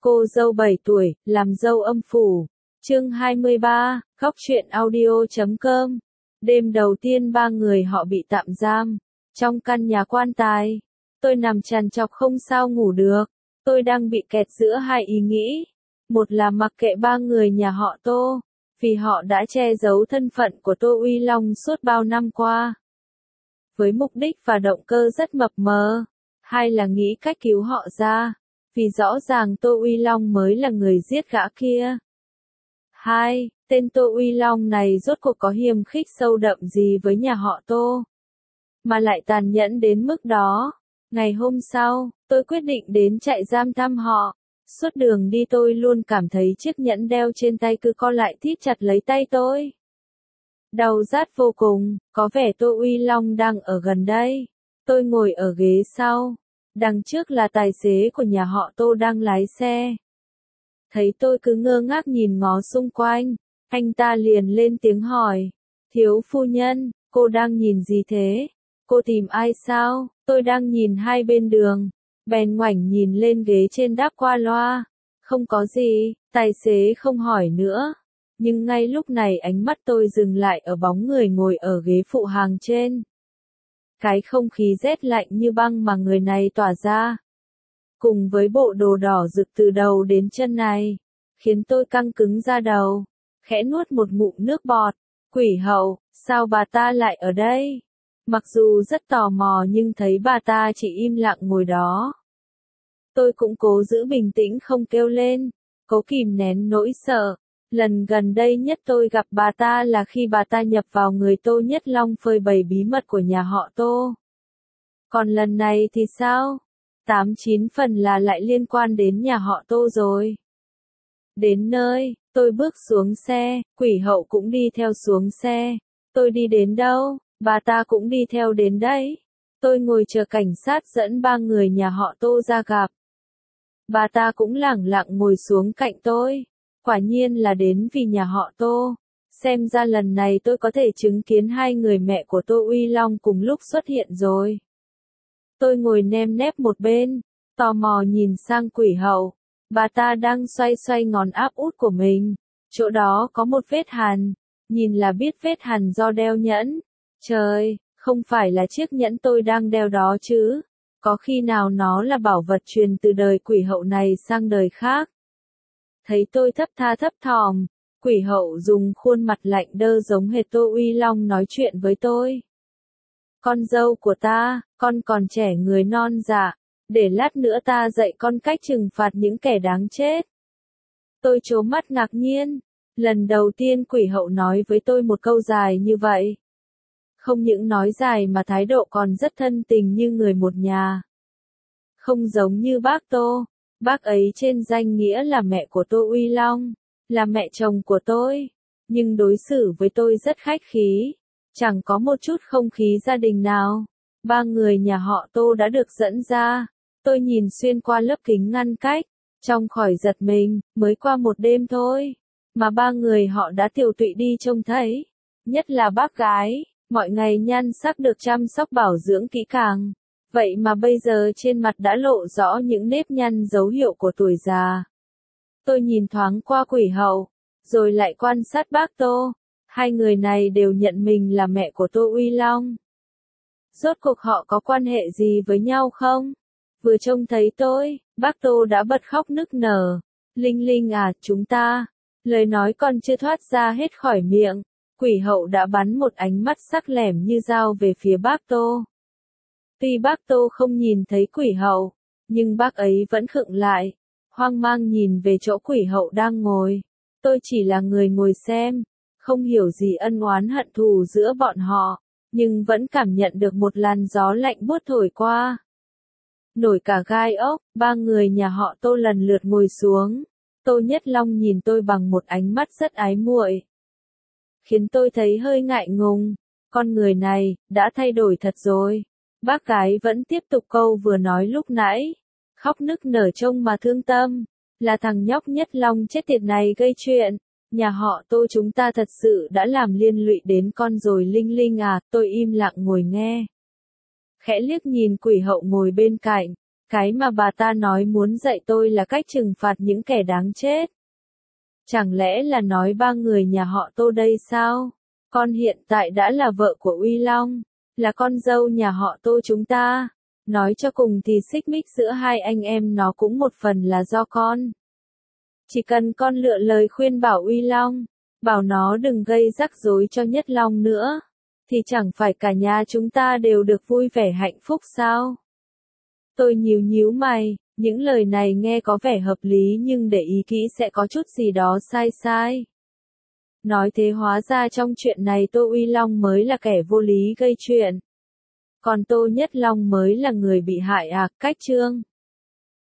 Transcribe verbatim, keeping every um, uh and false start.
Cô dâu bảy tuổi, làm dâu âm phủ. Chương hai mươi ba, Góc truyện audio chấm com. Đêm đầu tiên ba người họ bị tạm giam. Trong căn nhà quan tài, tôi nằm trằn trọc không sao ngủ được. Tôi đang bị kẹt giữa hai ý nghĩ. Một là mặc kệ ba người nhà họ Tô, vì họ đã che giấu thân phận của Tô Uy Long suốt bao năm qua. Với mục đích và động cơ rất mập mờ. Hai là nghĩ cách cứu họ ra. Vì rõ ràng Tô Uy Long mới là người giết gã kia. Hai, tên Tô Uy Long này rốt cuộc có hiềm khích sâu đậm gì với nhà họ Tô, mà lại tàn nhẫn đến mức đó. Ngày hôm sau, tôi quyết định đến trại giam thăm họ. Suốt đường đi tôi luôn cảm thấy chiếc nhẫn đeo trên tay cứ co lại thít chặt lấy tay tôi. Đau rát vô cùng, có vẻ Tô Uy Long đang ở gần đây. Tôi ngồi ở ghế sau. Đằng trước là tài xế của nhà họ Tô đang lái xe. Thấy tôi cứ ngơ ngác nhìn ngó xung quanh, anh ta liền lên tiếng hỏi. Thiếu phu nhân, cô đang nhìn gì thế? Cô tìm ai sao? Tôi đang nhìn hai bên đường. Bèn ngoảnh nhìn lên ghế trên đáp qua loa. Không có gì, tài xế không hỏi nữa. Nhưng ngay lúc này ánh mắt tôi dừng lại ở bóng người ngồi ở ghế phụ hàng trên. Cái không khí rét lạnh như băng mà người này tỏa ra, cùng với bộ đồ đỏ rực từ đầu đến chân này, khiến tôi căng cứng da đầu, khẽ nuốt một ngụm nước bọt. Quỷ hậu, sao bà ta lại ở đây? Mặc dù rất tò mò nhưng thấy bà ta chỉ im lặng ngồi đó. Tôi cũng cố giữ bình tĩnh không kêu lên, cố kìm nén nỗi sợ. Lần gần đây nhất tôi gặp bà ta là khi bà ta nhập vào người Tô Nhất Long phơi bày bí mật của nhà họ Tô. Còn lần này thì sao? Tám chín phần là lại liên quan đến nhà họ Tô rồi. Đến nơi, tôi bước xuống xe, quỷ hậu cũng đi theo xuống xe. Tôi đi đến đâu, bà ta cũng đi theo đến đấy. Tôi ngồi chờ cảnh sát dẫn ba người nhà họ Tô ra gặp. Bà ta cũng lẳng lặng ngồi xuống cạnh tôi. Quả nhiên là đến vì nhà họ Tô. Xem ra lần này tôi có thể chứng kiến hai người mẹ của Tô Uy Long cùng lúc xuất hiện rồi. Tôi ngồi nem nép một bên, tò mò nhìn sang quỷ hậu. Bà ta đang xoay xoay ngón áp út của mình. Chỗ đó có một vết hằn. Nhìn là biết vết hằn do đeo nhẫn. Trời, không phải là chiếc nhẫn tôi đang đeo đó chứ. Có khi nào nó là bảo vật truyền từ đời quỷ hậu này sang đời khác. Thấy tôi thấp tha thấp thỏm, quỷ hậu dùng khuôn mặt lạnh đơ giống hệt Tô Uy Long nói chuyện với tôi. Con dâu của ta, con còn trẻ người non dạ, để lát nữa ta dạy con cách trừng phạt những kẻ đáng chết. Tôi trố mắt ngạc nhiên, lần đầu tiên quỷ hậu nói với tôi một câu dài như vậy. Không những nói dài mà thái độ còn rất thân tình như người một nhà. Không giống như bác Tô. Bác ấy trên danh nghĩa là mẹ của Tô Uy Long, là mẹ chồng của tôi, nhưng đối xử với tôi rất khách khí, chẳng có một chút không khí gia đình nào. Ba người nhà họ Tô đã được dẫn ra, tôi nhìn xuyên qua lớp kính ngăn cách, trong khỏi giật mình, mới qua một đêm thôi, mà ba người họ đã tiều tụy đi trông thấy, nhất là bác gái, mọi ngày nhan sắc được chăm sóc bảo dưỡng kỹ càng. Vậy mà bây giờ trên mặt đã lộ rõ những nếp nhăn dấu hiệu của tuổi già. Tôi nhìn thoáng qua quỷ hậu, rồi lại quan sát bác Tô. Hai người này đều nhận mình là mẹ của Tô Uy Long. Rốt cuộc họ có quan hệ gì với nhau không? Vừa trông thấy tôi, bác Tô đã bật khóc nức nở. Linh Linh à, chúng ta. Lời nói còn chưa thoát ra hết khỏi miệng. Quỷ hậu đã bắn một ánh mắt sắc lẻm như dao về phía bác Tô. Tuy bác Tô không nhìn thấy quỷ hậu, nhưng bác ấy vẫn khựng lại, hoang mang nhìn về chỗ quỷ hậu đang ngồi. Tôi chỉ là người ngồi xem, không hiểu gì ân oán hận thù giữa bọn họ, nhưng vẫn cảm nhận được một làn gió lạnh buốt thổi qua. Nổi cả gai ốc, ba người nhà họ Tô lần lượt ngồi xuống. Tô Nhất Long nhìn tôi bằng một ánh mắt rất ái muội, khiến tôi thấy hơi ngại ngùng. Con người này, đã thay đổi thật rồi. Bác gái vẫn tiếp tục câu vừa nói lúc nãy. Khóc nức nở trông mà thương tâm. Là thằng nhóc Nhất Long chết tiệt này gây chuyện. Nhà họ Tô chúng ta thật sự đã làm liên lụy đến con rồi Linh Linh à. Tôi im lặng ngồi nghe. Khẽ liếc nhìn quỷ hậu ngồi bên cạnh. Cái mà bà ta nói muốn dạy tôi là cách trừng phạt những kẻ đáng chết. Chẳng lẽ là nói ba người nhà họ Tô đây sao? Con hiện tại đã là vợ của Uy Long, là con dâu nhà họ Tô chúng ta. Nói cho cùng thì xích mích giữa hai anh em nó cũng một phần là do con. Chỉ cần con lựa lời khuyên bảo Uy Long, bảo nó đừng gây rắc rối cho Nhất Long nữa, thì chẳng phải cả nhà chúng ta đều được vui vẻ hạnh phúc sao? Tôi nhíu nhíu mày, những lời này nghe có vẻ hợp lý nhưng để ý kỹ sẽ có chút gì đó sai sai. Nói thế hóa ra trong chuyện này Tô Uy Long mới là kẻ vô lý gây chuyện. Còn Tô Nhất Long mới là người bị hại à, cách chương.